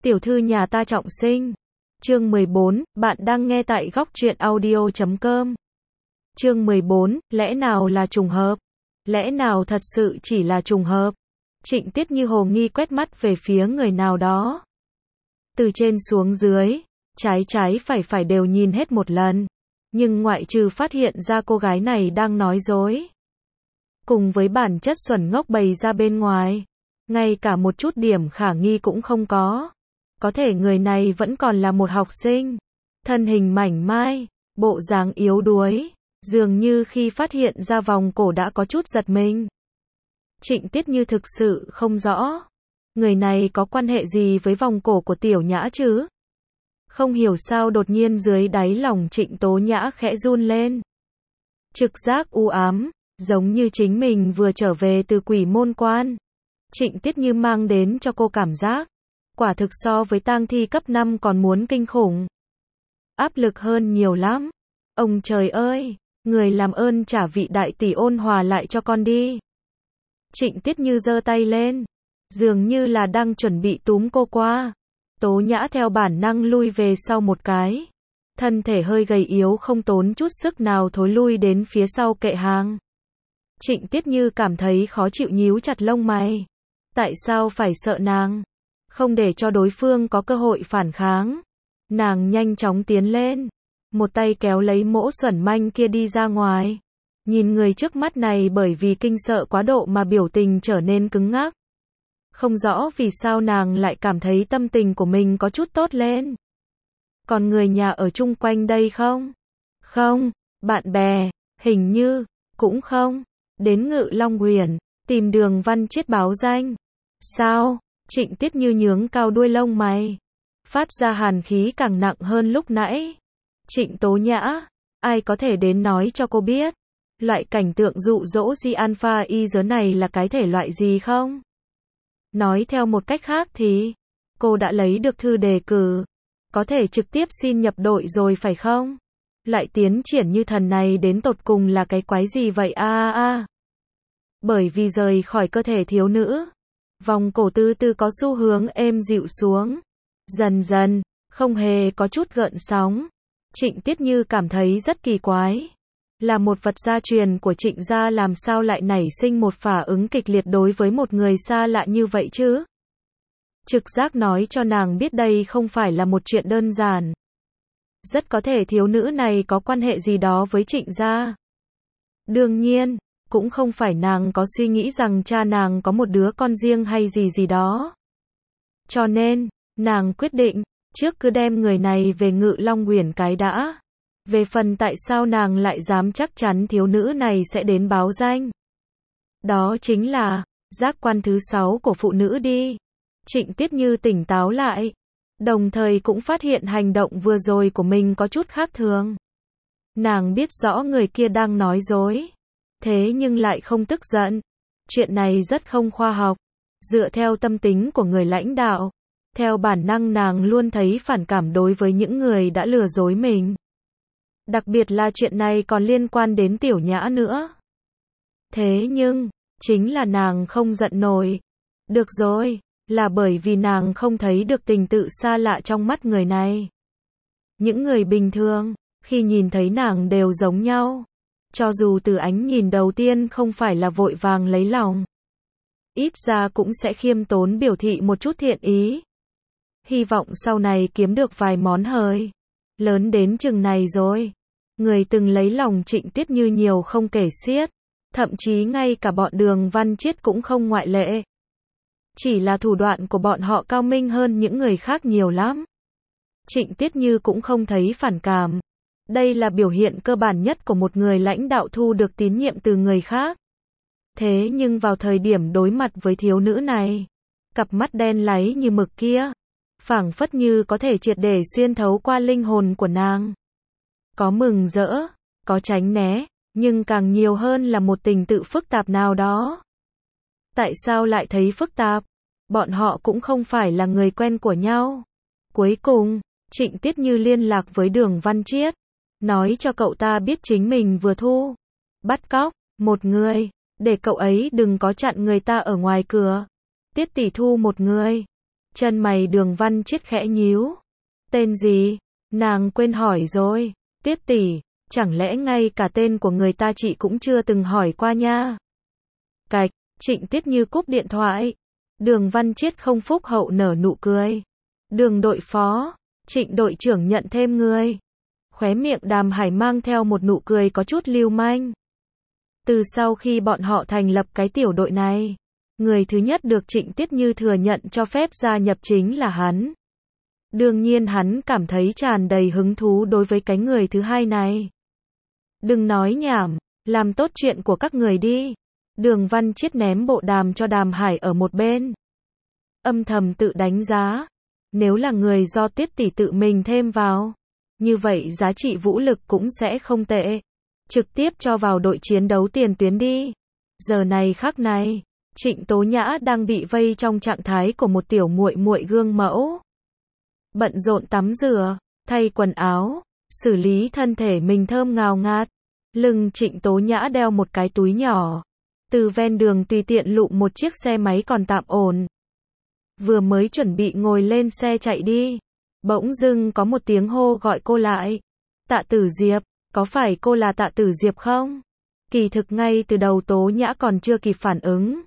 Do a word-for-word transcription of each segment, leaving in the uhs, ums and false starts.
Tiểu thư nhà ta trọng sinh. Chương mười bốn, bạn đang nghe tại góc truyện audio chấm com. Chương mười bốn, lẽ nào là trùng hợp? Lẽ nào thật sự chỉ là trùng hợp? Trịnh Tiết Như hồ nghi quét mắt về phía người nào đó. Từ trên xuống dưới, trái trái phải phải đều nhìn hết một lần. Nhưng ngoại trừ phát hiện ra cô gái này đang nói dối. Cùng với bản chất xuẩn ngốc bày ra bên ngoài. Ngay cả một chút điểm khả nghi cũng không có. Có thể người này vẫn còn là một học sinh. Thân hình mảnh mai, bộ dáng yếu đuối. Dường như khi phát hiện ra vòng cổ đã có chút giật mình. Trịnh Tiết Như thực sự không rõ. Người này có quan hệ gì với vòng cổ của Tiểu Nhã chứ? Không hiểu sao đột nhiên dưới đáy lòng Trịnh Tố Nhã khẽ run lên. Trực giác u ám, giống như chính mình vừa trở về từ quỷ môn quan. Trịnh Tiết Như mang đến cho cô cảm giác. Quả thực so với tang thi cấp năm còn muốn kinh khủng. Áp lực hơn nhiều lắm. Ông trời ơi, người làm ơn trả vị đại tỷ ôn hòa lại cho con đi. Trịnh Tiết Như giơ tay lên. Dường như là đang chuẩn bị túm cô qua. Tố Nhã theo bản năng lui về sau một cái. Thân thể hơi gầy yếu không tốn chút sức nào thối lui đến phía sau kệ hàng. Trịnh Tiết Như cảm thấy khó chịu nhíu chặt lông mày. Tại sao phải sợ nàng? Không để cho đối phương có cơ hội phản kháng. Nàng nhanh chóng tiến lên. Một tay kéo lấy mỗ xuẩn manh kia đi ra ngoài. Nhìn người trước mắt này bởi vì kinh sợ quá độ mà biểu tình trở nên cứng ngắc. Không rõ vì sao nàng lại cảm thấy tâm tình của mình có chút tốt lên. Còn người nhà ở chung quanh đây không? Không, bạn bè, hình như, cũng không. Đến Ngự Long Huyền, tìm Đường Văn Chiết báo danh. Sao? Trịnh Tiết Như nhướng cao đuôi lông mày. Phát ra hàn khí càng nặng hơn lúc nãy. Trịnh Tố Nhã, ai có thể đến nói cho cô biết. Loại cảnh tượng dụ dỗ Di Alpha y giới này là cái thể loại gì không? Nói theo một cách khác thì, cô đã lấy được thư đề cử. Có thể trực tiếp xin nhập đội rồi phải không? Lại tiến triển như thần này đến tột cùng là cái quái gì vậy a a a. Bởi vì rời khỏi cơ thể thiếu nữ. Vòng cổ từ từ có xu hướng êm dịu xuống. Dần dần, không hề có chút gợn sóng. Trịnh Tiết Như cảm thấy rất kỳ quái. Là một vật gia truyền của Trịnh gia làm sao lại nảy sinh một phản ứng kịch liệt đối với một người xa lạ như vậy chứ? Trực giác nói cho nàng biết đây không phải là một chuyện đơn giản. Rất có thể thiếu nữ này có quan hệ gì đó với Trịnh gia. Đương nhiên, cũng không phải nàng có suy nghĩ rằng cha nàng có một đứa con riêng hay gì gì đó. Cho nên, nàng quyết định, trước cứ đem người này về Ngự Long Huyền cái đã. Về phần tại sao nàng lại dám chắc chắn thiếu nữ này sẽ đến báo danh. Đó chính là, giác quan thứ sáu của phụ nữ đi. Trịnh Tiết Như tỉnh táo lại. Đồng thời cũng phát hiện hành động vừa rồi của mình có chút khác thường. Nàng biết rõ người kia đang nói dối. Thế nhưng lại không tức giận. Chuyện này rất không khoa học. Dựa theo tâm tính của người lãnh đạo. Theo bản năng nàng luôn thấy phản cảm đối với những người đã lừa dối mình. Đặc biệt là chuyện này còn liên quan đến Tiểu Nhã nữa. Thế nhưng, chính là nàng không giận nổi. Được rồi, là bởi vì nàng không thấy được tình tự xa lạ trong mắt người này. Những người bình thường, khi nhìn thấy nàng đều giống nhau. Cho dù từ ánh nhìn đầu tiên không phải là vội vàng lấy lòng. Ít ra cũng sẽ khiêm tốn biểu thị một chút thiện ý. Hy vọng sau này kiếm được vài món hời. Lớn đến chừng này rồi. Người từng lấy lòng Trịnh Tiết Như nhiều không kể xiết. Thậm chí ngay cả bọn Đường Văn Chiết cũng không ngoại lệ. Chỉ là thủ đoạn của bọn họ cao minh hơn những người khác nhiều lắm. Trịnh Tiết Như cũng không thấy phản cảm. Đây là biểu hiện cơ bản nhất của một người lãnh đạo thu được tín nhiệm từ người khác. Thế nhưng vào thời điểm đối mặt với thiếu nữ này, cặp mắt đen láy như mực kia, phảng phất như có thể triệt để xuyên thấu qua linh hồn của nàng. Có mừng rỡ, có tránh né, nhưng càng nhiều hơn là một tình tự phức tạp nào đó. Tại sao lại thấy phức tạp? Bọn họ cũng không phải là người quen của nhau. Cuối cùng, Trịnh Tiết Như liên lạc với Đường Văn Chiết, nói cho cậu ta biết chính mình vừa thu, bắt cóc, một người, để cậu ấy đừng có chặn người ta ở ngoài cửa. Tiết tỷ thu một người. Chân mày Đường Văn Chiết khẽ nhíu. Tên gì? Nàng quên hỏi rồi. Tiết tỷ, chẳng lẽ ngay cả tên của người ta chị cũng chưa từng hỏi qua nha. Cạch, Trịnh Tiết Như cúp điện thoại. Đường Văn Chiết không phúc hậu nở nụ cười. Đường đội phó, Trịnh đội trưởng nhận thêm người. Khóe miệng Đàm Hải mang theo một nụ cười có chút lưu manh. Từ sau khi bọn họ thành lập cái tiểu đội này, người thứ nhất được Trịnh Tiết Như thừa nhận cho phép gia nhập chính là hắn. Đương nhiên hắn cảm thấy tràn đầy hứng thú đối với cái người thứ hai này. Đừng nói nhảm, làm tốt chuyện của các người đi. Đường Văn Chiết ném bộ đàm cho Đàm Hải ở một bên. Âm thầm tự đánh giá. Nếu là người do Tiết tỷ tự mình thêm vào, như vậy giá trị vũ lực cũng sẽ không tệ. Trực tiếp cho vào đội chiến đấu tiền tuyến đi. Giờ này khắc này, Trịnh Tố Nhã đang bị vây trong trạng thái của một tiểu muội muội gương mẫu. Bận rộn tắm rửa, thay quần áo, xử lý thân thể mình thơm ngào ngạt. Lưng Trịnh Tố Nhã đeo một cái túi nhỏ. Từ ven đường tùy tiện lụm một chiếc xe máy còn tạm ổn. Vừa mới chuẩn bị ngồi lên xe chạy đi, bỗng dưng có một tiếng hô gọi cô lại. Tạ Tử Diệp, có phải cô là Tạ Tử Diệp không? Kỳ thực ngay từ đầu Tố Nhã còn chưa kịp phản ứng.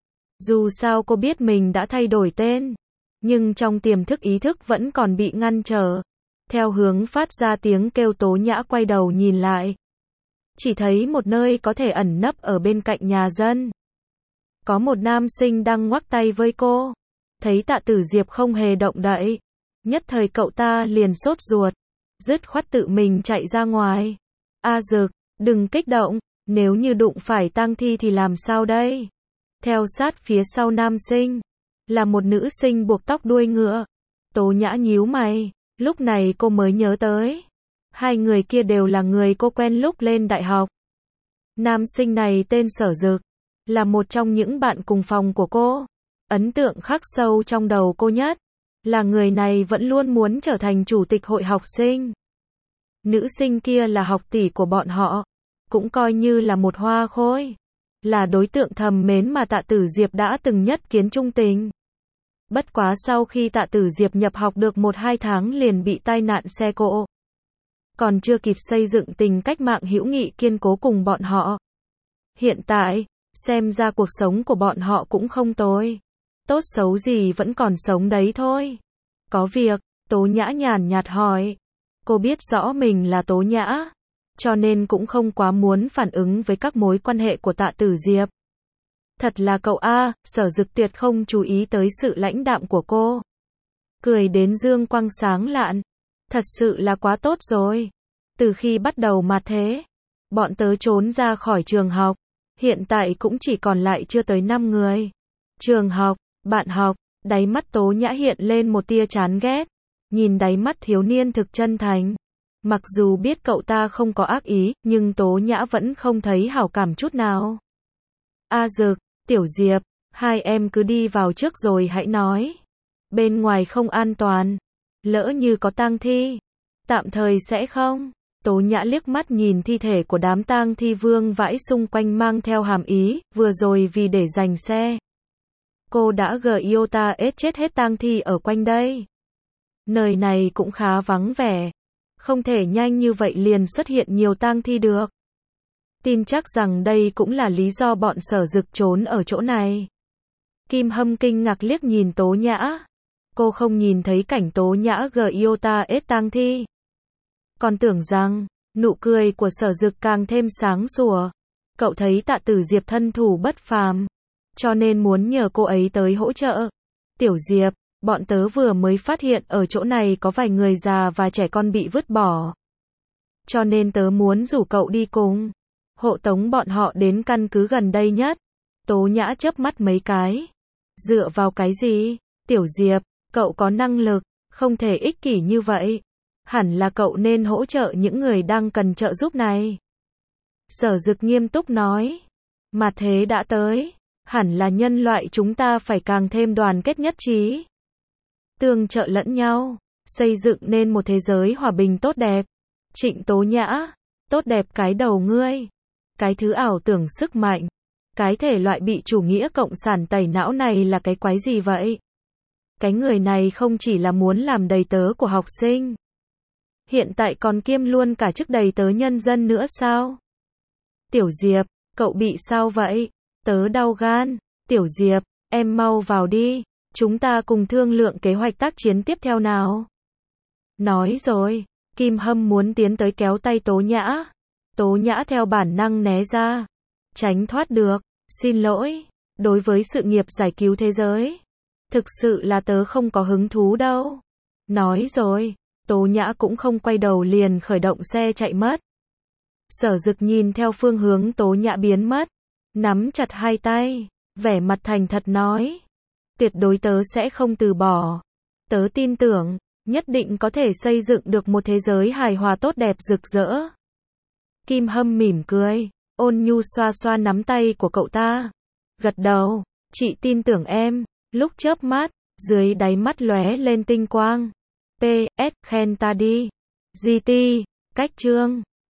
Dù sao cô biết mình đã thay đổi tên, nhưng trong tiềm thức ý thức vẫn còn bị ngăn trở. Theo hướng phát ra tiếng kêu Tố Nhã quay đầu nhìn lại. Chỉ thấy một nơi có thể ẩn nấp ở bên cạnh nhà dân. Có một nam sinh đang ngoắc tay với cô. Thấy Tạ Tử Diệp không hề động đậy. Nhất thời cậu ta liền sốt ruột. Dứt khoát tự mình chạy ra ngoài. A Dực, đừng kích động. Nếu như đụng phải tang thi thì làm sao đây? Theo sát phía sau nam sinh. Là một nữ sinh buộc tóc đuôi ngựa. Tố Nhã nhíu mày. Lúc này cô mới nhớ tới. Hai người kia đều là người cô quen lúc lên đại học. Nam sinh này tên Sở Dực. Là một trong những bạn cùng phòng của cô. Ấn tượng khắc sâu trong đầu cô nhất. Là người này vẫn luôn muốn trở thành chủ tịch hội học sinh. Nữ sinh kia là học tỷ của bọn họ. Cũng coi như là một hoa khôi. Là đối tượng thầm mến mà Tạ Tử Diệp đã từng nhất kiến trung tình. Bất quá sau khi Tạ Tử Diệp nhập học được một hai tháng liền bị tai nạn xe cộ. Còn chưa kịp xây dựng tình cách mạng hữu nghị kiên cố cùng bọn họ. Hiện tại, xem ra cuộc sống của bọn họ cũng không tồi. Tốt xấu gì vẫn còn sống đấy thôi. Có việc, Tố Nhã nhàn nhạt hỏi. Cô biết rõ mình là Tố Nhã, cho nên cũng không quá muốn phản ứng với các mối quan hệ của Tạ Tử Diệp. Thật là cậu A, Sở Dực tuyệt không chú ý tới sự lãnh đạm của cô. Cười đến dương quang sáng lạn. Thật sự là quá tốt rồi. Từ khi bắt đầu mà thế, bọn tớ trốn ra khỏi trường học. Hiện tại cũng chỉ còn lại chưa tới năm người. Trường học, bạn học, đáy mắt Tố Nhã hiện lên một tia chán ghét. Nhìn đáy mắt thiếu niên thực chân thành. Mặc dù biết cậu ta không có ác ý, nhưng Tố Nhã vẫn không thấy hảo cảm chút nào. A Dực, Tiểu Diệp, hai em cứ đi vào trước rồi hãy nói. Bên ngoài không an toàn. Lỡ như có tang thi. Tạm thời sẽ không. Tố Nhã liếc mắt nhìn thi thể của đám tang thi vương vãi xung quanh mang theo hàm ý, vừa rồi vì để giành xe. Cô đã gờ iota ết chết hết tang thi ở quanh đây. Nơi này cũng khá vắng vẻ. Không thể nhanh như vậy liền xuất hiện nhiều tang thi được. Tin chắc rằng đây cũng là lý do bọn Sở Dực trốn ở chỗ này. Kim Hâm kinh ngạc liếc nhìn Tố Nhã. Cô không nhìn thấy cảnh Tố Nhã gờ iota ết tang thi. Còn tưởng rằng, nụ cười của Sở Dực càng thêm sáng sủa. Cậu thấy Tạ Tử Diệp thân thủ bất phàm, cho nên muốn nhờ cô ấy tới hỗ trợ. Tiểu Diệp, bọn tớ vừa mới phát hiện ở chỗ này có vài người già và trẻ con bị vứt bỏ. Cho nên tớ muốn rủ cậu đi cùng. Hộ tống bọn họ đến căn cứ gần đây nhất. Tố Nhã chớp mắt mấy cái. Dựa vào cái gì? Tiểu Diệp, cậu có năng lực, không thể ích kỷ như vậy. Hẳn là cậu nên hỗ trợ những người đang cần trợ giúp này. Sở Dực nghiêm túc nói. Mà thế đã tới. Hẳn là nhân loại chúng ta phải càng thêm đoàn kết nhất trí. Tương trợ lẫn nhau. Xây dựng nên một thế giới hòa bình tốt đẹp. Trịnh Tố Nhã. Tốt đẹp cái đầu ngươi. Cái thứ ảo tưởng sức mạnh. Cái thể loại bị chủ nghĩa cộng sản tẩy não này là cái quái gì vậy? Cái người này không chỉ là muốn làm đầy tớ của học sinh. Hiện tại còn kiêm luôn cả chức đầy tớ nhân dân nữa sao? Tiểu Diệp, cậu bị sao vậy? Tớ đau gan. Tiểu Diệp, em mau vào đi. Chúng ta cùng thương lượng kế hoạch tác chiến tiếp theo nào. Nói rồi, Kim Hâm muốn tiến tới kéo tay Tố Nhã. Tố Nhã theo bản năng né ra. Tránh thoát được. Xin lỗi. Đối với sự nghiệp giải cứu thế giới, thực sự là tớ không có hứng thú đâu. Nói rồi, Tố Nhã cũng không quay đầu liền khởi động xe chạy mất. Sở Dực nhìn theo phương hướng Tố Nhã biến mất, nắm chặt hai tay, vẻ mặt thành thật nói. Tuyệt đối tớ sẽ không từ bỏ. Tớ tin tưởng, nhất định có thể xây dựng được một thế giới hài hòa tốt đẹp rực rỡ. Kim Hâm mỉm cười, ôn nhu xoa xoa nắm tay của cậu ta. Gật đầu, chị tin tưởng em. Lúc chớp mắt, dưới đáy mắt lóe lên tinh quang. pê ét, khen ta đi. giê tê, cách chương.